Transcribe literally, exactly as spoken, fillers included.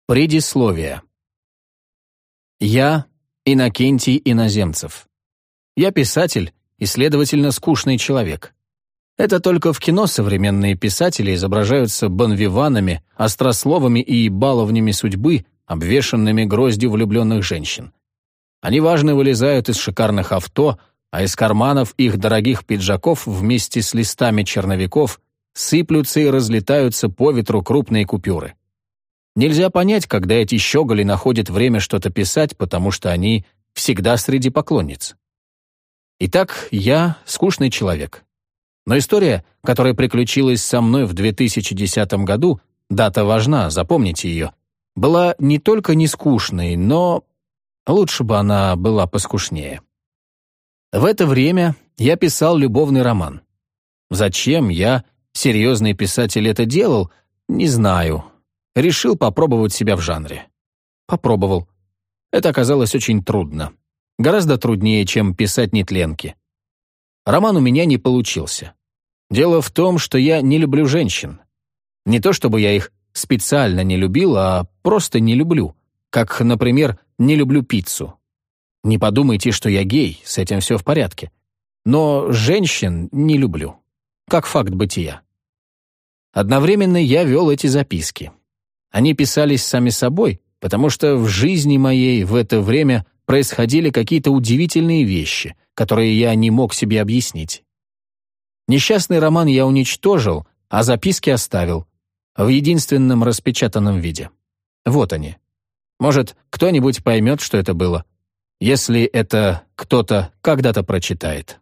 Предисловие. Я Иннокентий Иноземцев. Я писатель и, следовательно, скучный человек. Это только в кино современные писатели изображаются бонвиванами, острословами и баловнями судьбы, обвешанными гроздью влюбленных женщин. Они важно вылезают из шикарных авто, а из карманов их дорогих пиджаков вместе с листами черновиков сыплются и разлетаются по ветру крупные купюры. Нельзя понять, когда эти щеголи находят время что-то писать, потому что они всегда среди поклонниц. Итак, я скучный человек. Но история, которая приключилась со мной в две тысячи десятом году, дата важна, запомните ее, была не только не скучной, но лучше бы она была поскучнее. В это время я писал любовный роман. Зачем я, серьезный писатель, это делал, не знаю. Решил попробовать себя в жанре. Попробовал. Это оказалось очень трудно. Гораздо труднее, чем писать нетленки. Роман у меня не получился. Дело в том, что я не люблю женщин. Не то чтобы я их специально не любил, а просто не люблю. Как, например, не люблю пиццу. Не подумайте, что я гей, с этим все в порядке. Но женщин не люблю. Как факт бытия. Одновременно я вел эти записки. Они писались сами собой, потому что в жизни моей в это время происходили какие-то удивительные вещи, которые я не мог себе объяснить. Несчастный роман я уничтожил, а записки оставил в единственном распечатанном виде. Вот они. Может, кто-нибудь поймет, что это было, если это кто-то когда-то прочитает.